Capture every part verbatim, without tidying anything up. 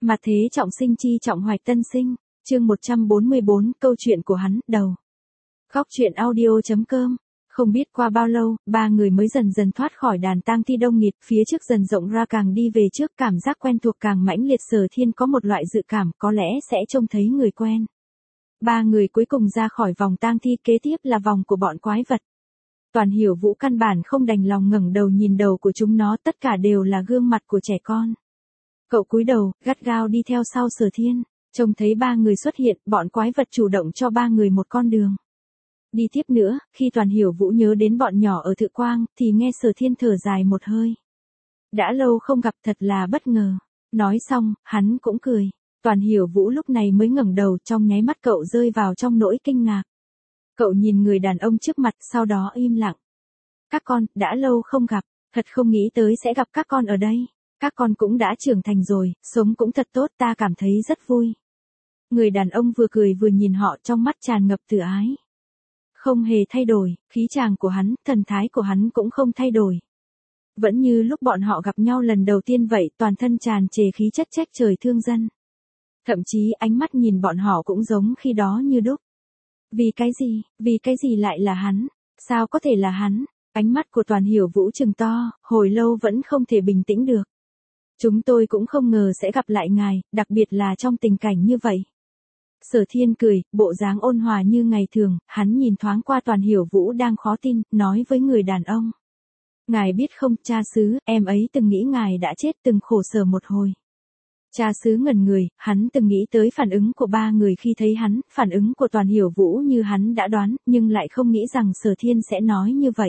Mặt thế trọng sinh chi trọng hoạch tân sinh, chương một trăm bốn mươi bốn, câu chuyện của hắn, đầu. Góc truyện audio chấm com. Không biết qua bao lâu, ba người mới dần dần thoát khỏi đàn tang thi đông nghịt, phía trước dần rộng ra càng đi về trước, cảm giác quen thuộc càng mãnh liệt. Sở Thiên có một loại dự cảm có lẽ sẽ trông thấy người quen. Ba người cuối cùng ra khỏi vòng tang thi, kế tiếp là vòng của bọn quái vật. Toàn Hiểu Vũ căn bản không đành lòng ngẩng đầu nhìn đầu của chúng nó, tất cả đều là gương mặt của trẻ con. Cậu cúi đầu, gắt gao đi theo sau Sở Thiên, trông thấy ba người xuất hiện, bọn quái vật chủ động cho ba người một con đường. Đi tiếp nữa, khi Toàn Hiểu Vũ nhớ đến bọn nhỏ ở Thự Quang, thì nghe Sở Thiên thở dài một hơi. Đã lâu không gặp, thật là bất ngờ. Nói xong, hắn cũng cười. Toàn Hiểu Vũ lúc này mới ngẩng đầu, trong nháy mắt cậu rơi vào trong nỗi kinh ngạc. Cậu nhìn người đàn ông trước mặt, sau đó im lặng. Các con, đã lâu không gặp, thật không nghĩ tới sẽ gặp các con ở đây. Các con cũng đã trưởng thành rồi, sống cũng thật tốt, ta cảm thấy rất vui. Người đàn ông vừa cười vừa nhìn họ, trong mắt tràn ngập từ ái. Không hề thay đổi, khí chàng của hắn, thần thái của hắn cũng không thay đổi. Vẫn như lúc bọn họ gặp nhau lần đầu tiên vậy, toàn thân tràn trề khí chất trách trời thương dân. Thậm chí ánh mắt nhìn bọn họ cũng giống khi đó như đúc. Vì cái gì, vì cái gì lại là hắn? Sao có thể là hắn? Ánh mắt của Toàn Hiểu Vũ trừng to, hồi lâu vẫn không thể bình tĩnh được. Chúng tôi cũng không ngờ sẽ gặp lại ngài, đặc biệt là trong tình cảnh như vậy. Sở Thiên cười, bộ dáng ôn hòa như ngày thường, hắn nhìn thoáng qua Toàn Hiểu Vũ đang khó tin, nói với người đàn ông. Ngài biết không, cha xứ, em ấy từng nghĩ ngài đã chết, từng khổ sở một hồi. Cha xứ ngẩn người, hắn từng nghĩ tới phản ứng của ba người khi thấy hắn, phản ứng của Toàn Hiểu Vũ như hắn đã đoán, nhưng lại không nghĩ rằng Sở Thiên sẽ nói như vậy.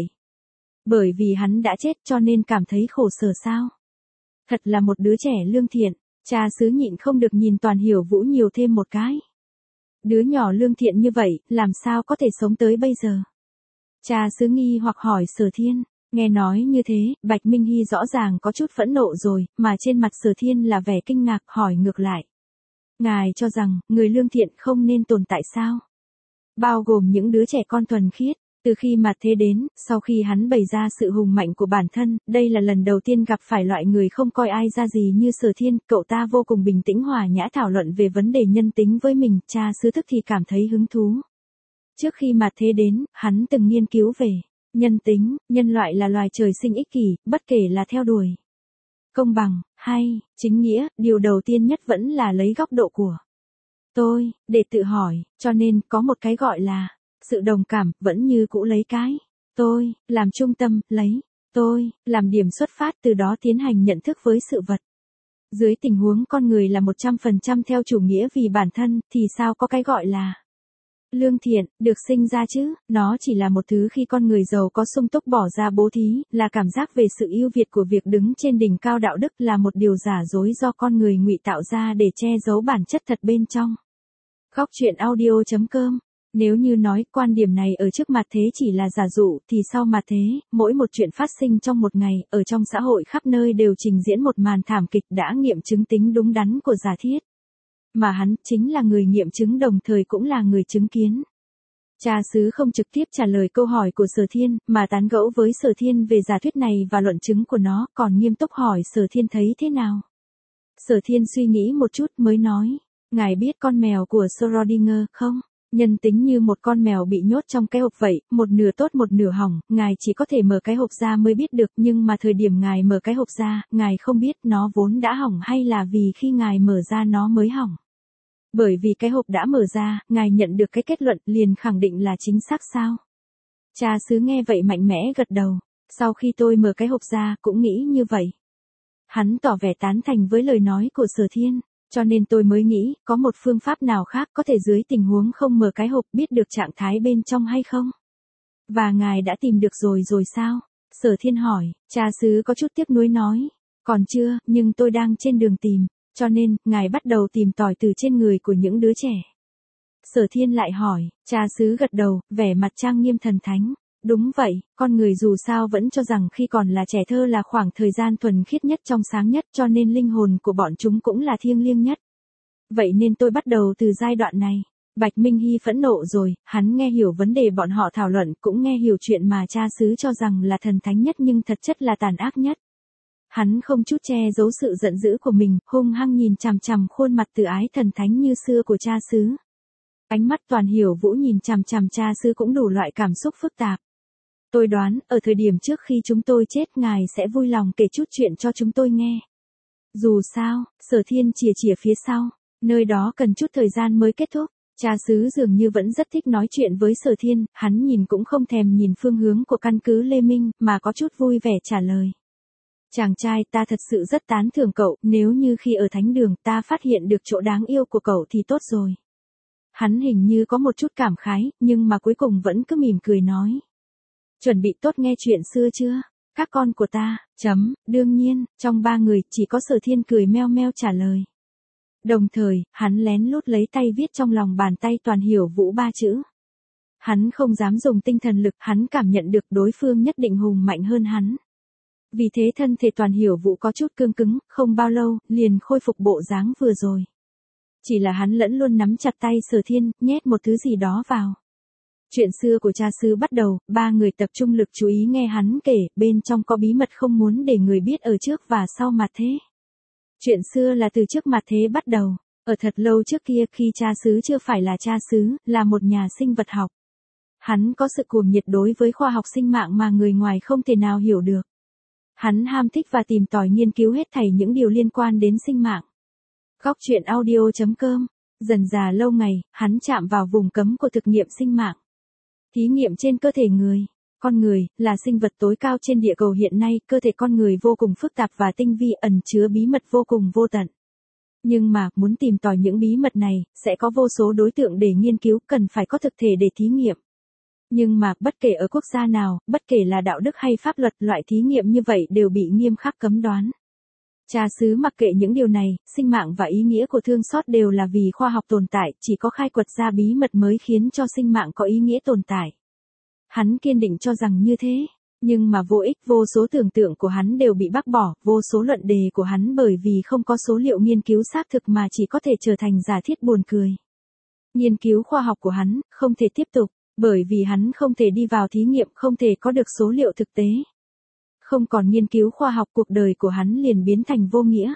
Bởi vì hắn đã chết cho nên cảm thấy khổ sở sao? Thật là một đứa trẻ lương thiện, cha xứ nhịn không được nhìn Toàn Hiểu Vũ nhiều thêm một cái. Đứa nhỏ lương thiện như vậy, làm sao có thể sống tới bây giờ? Cha xứ nghi hoặc hỏi Sở Thiên, nghe nói như thế, Bạch Minh Hy rõ ràng có chút phẫn nộ rồi, mà trên mặt Sở Thiên là vẻ kinh ngạc, hỏi ngược lại. Ngài cho rằng, người lương thiện không nên tồn tại sao? Bao gồm những đứa trẻ con thuần khiết. Từ khi mà thế đến, sau khi hắn bày ra sự hùng mạnh của bản thân, đây là lần đầu tiên gặp phải loại người không coi ai ra gì như Sở Thiên, cậu ta vô cùng bình tĩnh hòa nhã thảo luận về vấn đề nhân tính với mình, cha xứ thức thì cảm thấy hứng thú. Trước khi mà thế đến, hắn từng nghiên cứu về nhân tính, nhân loại là loài trời sinh ích kỷ, bất kể là theo đuổi công bằng, hay chính nghĩa, điều đầu tiên nhất vẫn là lấy góc độ của tôi, để tự hỏi, cho nên có một cái gọi là sự đồng cảm, vẫn như cũ lấy cái tôi làm trung tâm, lấy tôi làm điểm xuất phát, từ đó tiến hành nhận thức với sự vật. Dưới tình huống con người là một trăm phần trăm theo chủ nghĩa vì bản thân, thì sao có cái gọi là lương thiện, được sinh ra chứ? Nó chỉ là một thứ khi con người giàu có sung túc bỏ ra bố thí, là cảm giác về sự ưu việt của việc đứng trên đỉnh cao đạo đức, là một điều giả dối do con người ngụy tạo ra để che giấu bản chất thật bên trong. Góc truyện audio chấm com. Nếu như nói quan điểm này ở trước mặt thế chỉ là giả dụ, thì sau mặt thế, mỗi một chuyện phát sinh trong một ngày, ở trong xã hội khắp nơi đều trình diễn một màn thảm kịch đã nghiệm chứng tính đúng đắn của giả thiết. Mà hắn chính là người nghiệm chứng, đồng thời cũng là người chứng kiến. Cha xứ không trực tiếp trả lời câu hỏi của Sở Thiên, mà tán gẫu với Sở Thiên về giả thuyết này và luận chứng của nó, còn nghiêm túc hỏi Sở Thiên thấy thế nào. Sở Thiên suy nghĩ một chút mới nói, ngài biết con mèo của Schrödinger không? Nhân tính như một con mèo bị nhốt trong cái hộp vậy, một nửa tốt một nửa hỏng, ngài chỉ có thể mở cái hộp ra mới biết được, nhưng mà thời điểm ngài mở cái hộp ra, ngài không biết nó vốn đã hỏng hay là vì khi ngài mở ra nó mới hỏng. Bởi vì cái hộp đã mở ra, ngài nhận được cái kết luận liền khẳng định là chính xác sao? Cha xứ nghe vậy mạnh mẽ gật đầu, sau khi tôi mở cái hộp ra cũng nghĩ như vậy. Hắn tỏ vẻ tán thành với lời nói của Sở Thiên. Cho nên tôi mới nghĩ, có một phương pháp nào khác có thể dưới tình huống không mở cái hộp biết được trạng thái bên trong hay không? Và ngài đã tìm được rồi rồi sao? Sở Thiên hỏi, cha xứ có chút tiếc nuối nói. Còn chưa, nhưng tôi đang trên đường tìm, cho nên, ngài bắt đầu tìm tòi từ trên người của những đứa trẻ. Sở Thiên lại hỏi, cha xứ gật đầu, vẻ mặt trang nghiêm thần thánh. Đúng vậy, con người dù sao vẫn cho rằng khi còn là trẻ thơ là khoảng thời gian thuần khiết nhất, trong sáng nhất, cho nên linh hồn của bọn chúng cũng là thiêng liêng nhất. Vậy nên tôi bắt đầu từ giai đoạn này. Bạch Minh Hy phẫn nộ rồi, hắn nghe hiểu vấn đề bọn họ thảo luận, cũng nghe hiểu chuyện mà cha xứ cho rằng là thần thánh nhất nhưng thật chất là tàn ác nhất. Hắn không chút che giấu sự giận dữ của mình, hung hăng nhìn chằm chằm khuôn mặt từ ái thần thánh như xưa của cha xứ. Ánh mắt Toàn Hiểu Vũ nhìn chằm chằm cha xứ cũng đủ loại cảm xúc phức tạp. Tôi đoán, ở thời điểm trước khi chúng tôi chết ngài sẽ vui lòng kể chút chuyện cho chúng tôi nghe. Dù sao, Sở Thiên chìa chìa phía sau, nơi đó cần chút thời gian mới kết thúc. Cha xứ dường như vẫn rất thích nói chuyện với Sở Thiên, hắn nhìn cũng không thèm nhìn phương hướng của căn cứ Lê Minh, mà có chút vui vẻ trả lời. Chàng trai, ta thật sự rất tán thưởng cậu, nếu như khi ở thánh đường ta phát hiện được chỗ đáng yêu của cậu thì tốt rồi. Hắn hình như có một chút cảm khái, nhưng mà cuối cùng vẫn cứ mỉm cười nói. Chuẩn bị tốt nghe chuyện xưa chưa? Các con của ta, chấm, đương nhiên, trong ba người, chỉ có Sở Thiên cười meo meo trả lời. Đồng thời, hắn lén lút lấy tay viết trong lòng bàn tay Toàn Hiểu Vũ ba chữ. Hắn không dám dùng tinh thần lực, hắn cảm nhận được đối phương nhất định hùng mạnh hơn hắn. Vì thế thân thể Toàn Hiểu Vũ có chút cương cứng, không bao lâu, liền khôi phục bộ dáng vừa rồi. Chỉ là hắn lẫn luôn nắm chặt tay Sở Thiên, nhét một thứ gì đó vào. Chuyện xưa của cha xứ bắt đầu, ba người tập trung lực chú ý nghe hắn kể, bên trong có bí mật không muốn để người biết ở trước và sau mặt thế. Chuyện xưa là từ trước mặt thế bắt đầu, ở thật lâu trước kia khi cha xứ chưa phải là cha xứ, là một nhà sinh vật học. Hắn có sự cuồng nhiệt đối với khoa học sinh mạng mà người ngoài không thể nào hiểu được. Hắn ham thích và tìm tòi nghiên cứu hết thảy những điều liên quan đến sinh mạng. Góc truyện audio chấm com. Dần dà lâu ngày, hắn chạm vào vùng cấm của thực nghiệm sinh mạng. Thí nghiệm trên cơ thể người. Con người, là sinh vật tối cao trên địa cầu hiện nay, cơ thể con người vô cùng phức tạp và tinh vi, ẩn chứa bí mật vô cùng vô tận. Nhưng mà, muốn tìm tòi những bí mật này, sẽ có vô số đối tượng để nghiên cứu, cần phải có thực thể để thí nghiệm. Nhưng mà, bất kể ở quốc gia nào, bất kể là đạo đức hay pháp luật, loại thí nghiệm như vậy đều bị nghiêm khắc cấm đoán. Cha xứ mặc kệ những điều này, sinh mạng và ý nghĩa của thương xót đều là vì khoa học tồn tại, chỉ có khai quật ra bí mật mới khiến cho sinh mạng có ý nghĩa tồn tại. Hắn kiên định cho rằng như thế, nhưng mà vô ích, vô số tưởng tượng của hắn đều bị bác bỏ, vô số luận đề của hắn bởi vì không có số liệu nghiên cứu xác thực mà chỉ có thể trở thành giả thiết buồn cười. Nghiên cứu khoa học của hắn, không thể tiếp tục, bởi vì hắn không thể đi vào thí nghiệm, không thể có được số liệu thực tế. Không còn nghiên cứu khoa học, cuộc đời của hắn liền biến thành vô nghĩa.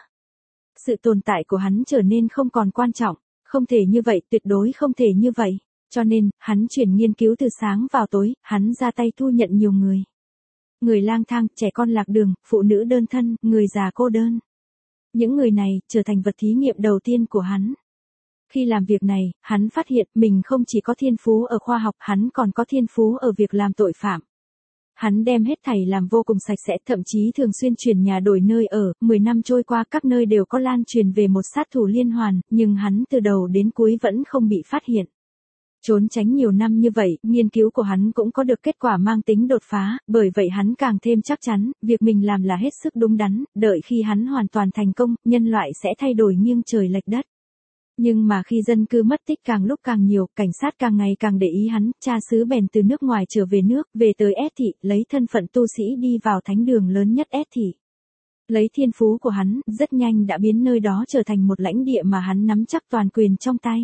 Sự tồn tại của hắn trở nên không còn quan trọng, không thể như vậy, tuyệt đối không thể như vậy. Cho nên, hắn chuyển nghiên cứu từ sáng vào tối, hắn ra tay thu nhận nhiều người. Người lang thang, trẻ con lạc đường, phụ nữ đơn thân, người già cô đơn. Những người này, trở thành vật thí nghiệm đầu tiên của hắn. Khi làm việc này, hắn phát hiện mình không chỉ có thiên phú ở khoa học, hắn còn có thiên phú ở việc làm tội phạm. Hắn đem hết thảy làm vô cùng sạch sẽ, thậm chí thường xuyên chuyển nhà đổi nơi ở, mười năm trôi qua các nơi đều có lan truyền về một sát thủ liên hoàn, nhưng hắn từ đầu đến cuối vẫn không bị phát hiện. Trốn tránh nhiều năm như vậy, nghiên cứu của hắn cũng có được kết quả mang tính đột phá, bởi vậy hắn càng thêm chắc chắn, việc mình làm là hết sức đúng đắn, đợi khi hắn hoàn toàn thành công, nhân loại sẽ thay đổi nghiêng trời lệch đất. Nhưng mà khi dân cư mất tích càng lúc càng nhiều, cảnh sát càng ngày càng để ý hắn, cha xứ bèn từ nước ngoài trở về nước, về tới S thị, lấy thân phận tu sĩ đi vào thánh đường lớn nhất S thị. Lấy thiên phú của hắn, rất nhanh đã biến nơi đó trở thành một lãnh địa mà hắn nắm chắc toàn quyền trong tay.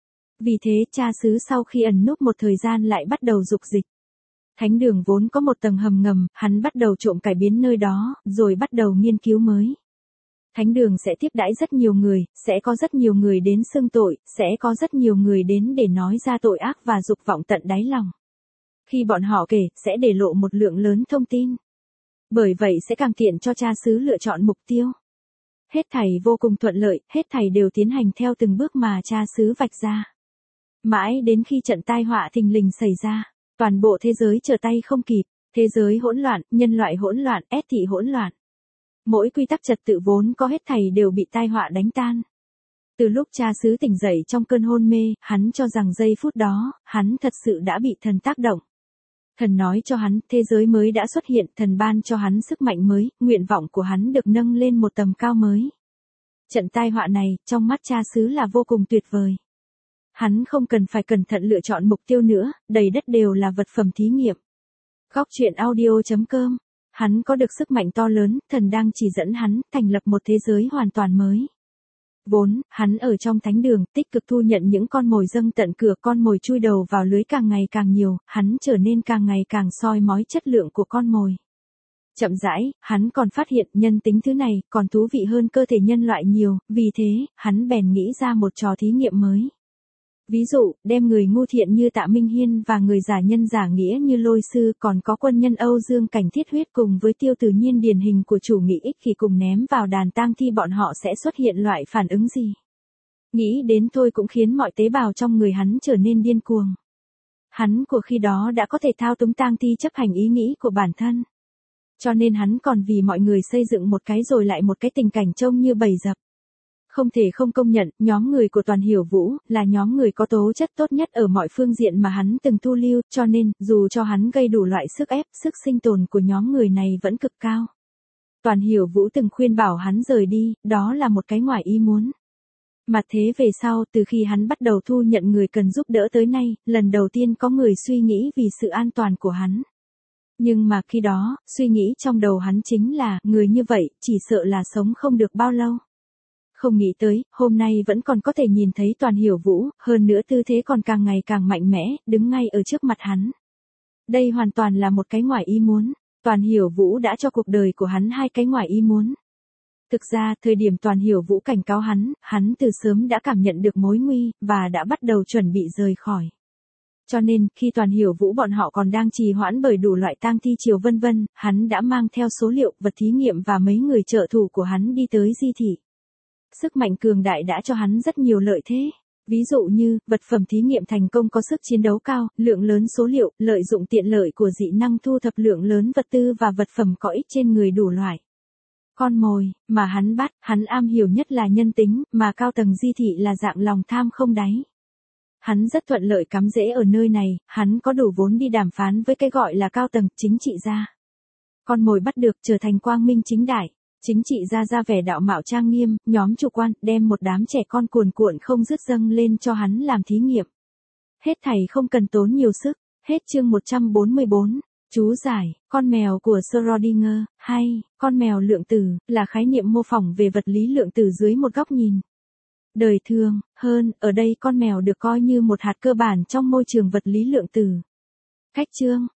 Vì thế, cha xứ sau khi ẩn núp một thời gian lại bắt đầu dục dịch. Thánh đường vốn có một tầng hầm ngầm, hắn bắt đầu trộm cải biến nơi đó, rồi bắt đầu nghiên cứu mới. Thánh đường sẽ tiếp đãi rất nhiều người, sẽ có rất nhiều người đến xưng tội, sẽ có rất nhiều người đến để nói ra tội ác và dục vọng tận đáy lòng. Khi bọn họ kể, sẽ để lộ một lượng lớn thông tin. Bởi vậy sẽ càng tiện cho cha xứ lựa chọn mục tiêu. Hết thảy vô cùng thuận lợi, hết thảy đều tiến hành theo từng bước mà cha xứ vạch ra. Mãi đến khi trận tai họa thình lình xảy ra, toàn bộ thế giới trở tay không kịp, thế giới hỗn loạn, nhân loại hỗn loạn, S thị hỗn loạn. Mỗi quy tắc trật tự vốn có hết thảy đều bị tai họa đánh tan. Từ lúc cha xứ tỉnh dậy trong cơn hôn mê, hắn cho rằng giây phút đó, hắn thật sự đã bị thần tác động. Thần nói cho hắn, thế giới mới đã xuất hiện, thần ban cho hắn sức mạnh mới, nguyện vọng của hắn được nâng lên một tầm cao mới. Trận tai họa này, trong mắt cha xứ là vô cùng tuyệt vời. Hắn không cần phải cẩn thận lựa chọn mục tiêu nữa, đầy đất đều là vật phẩm thí nghiệm. Góc truyện audio chấm com. Hắn có được sức mạnh to lớn, thần đang chỉ dẫn hắn, thành lập một thế giới hoàn toàn mới. Vốn, hắn ở trong thánh đường, tích cực thu nhận những con mồi dâng tận cửa, con mồi chui đầu vào lưới càng ngày càng nhiều, hắn trở nên càng ngày càng soi mói chất lượng của con mồi. Chậm rãi, hắn còn phát hiện nhân tính thứ này còn thú vị hơn cơ thể nhân loại nhiều, vì thế, hắn bèn nghĩ ra một trò thí nghiệm mới. Ví dụ, đem người ngu thiện như Tạ Minh Hiên và người giả nhân giả nghĩa như Lôi Sư, còn có quân nhân Âu Dương Cảnh Thiết Huyết cùng với Tiêu Tử Nhiên điển hình của chủ nghĩa ích kỷ cùng ném vào đàn tang thi, bọn họ sẽ xuất hiện loại phản ứng gì? Nghĩ đến thôi cũng khiến mọi tế bào trong người hắn trở nên điên cuồng. Hắn của khi đó đã có thể thao túng tang thi chấp hành ý nghĩ của bản thân. Cho nên hắn còn vì mọi người xây dựng một cái rồi lại một cái tình cảnh trông như bầy dập. Không thể không công nhận, nhóm người của Toàn Hiểu Vũ là nhóm người có tố chất tốt nhất ở mọi phương diện mà hắn từng thu lưu, cho nên, dù cho hắn gây đủ loại sức ép, sức sinh tồn của nhóm người này vẫn cực cao. Toàn Hiểu Vũ từng khuyên bảo hắn rời đi, đó là một cái ngoài ý muốn. Mà thế về sau, từ khi hắn bắt đầu thu nhận người cần giúp đỡ tới nay, lần đầu tiên có người suy nghĩ vì sự an toàn của hắn. Nhưng mà khi đó, suy nghĩ trong đầu hắn chính là, người như vậy, chỉ sợ là sống không được bao lâu. Không nghĩ tới, hôm nay vẫn còn có thể nhìn thấy Toàn Hiểu Vũ, hơn nữa tư thế còn càng ngày càng mạnh mẽ, đứng ngay ở trước mặt hắn. Đây hoàn toàn là một cái ngoài ý muốn. Toàn Hiểu Vũ đã cho cuộc đời của hắn hai cái ngoài ý muốn. Thực ra, thời điểm Toàn Hiểu Vũ cảnh cáo hắn, hắn từ sớm đã cảm nhận được mối nguy, và đã bắt đầu chuẩn bị rời khỏi. Cho nên, khi Toàn Hiểu Vũ bọn họ còn đang trì hoãn bởi đủ loại tang thi chiều vân vân, hắn đã mang theo số liệu, vật thí nghiệm và mấy người trợ thủ của hắn đi tới di thị. Sức mạnh cường đại đã cho hắn rất nhiều lợi thế. Ví dụ như, vật phẩm thí nghiệm thành công có sức chiến đấu cao, lượng lớn số liệu, lợi dụng tiện lợi của dị năng thu thập lượng lớn vật tư và vật phẩm có ích trên người đủ loại. Con mồi, mà hắn bắt, hắn am hiểu nhất là nhân tính, mà cao tầng di thị là dạng lòng tham không đáy. Hắn rất thuận lợi cắm rễ ở nơi này, hắn có đủ vốn đi đàm phán với cái gọi là cao tầng chính trị gia. Con mồi bắt được trở thành quang minh chính đại. Chính trị ra ra vẻ đạo mạo trang nghiêm, nhóm chủ quan, đem một đám trẻ con cuồn cuộn không dứt dâng lên cho hắn làm thí nghiệm. Hết thảy không cần tốn nhiều sức. Hết chương một trăm bốn mươi bốn. Chú giải, con mèo của Schrödinger, hay, con mèo lượng tử, là khái niệm mô phỏng về vật lý lượng tử dưới một góc nhìn. Đời thường, hơn, ở đây con mèo được coi như một hạt cơ bản trong môi trường vật lý lượng tử. Cách chương,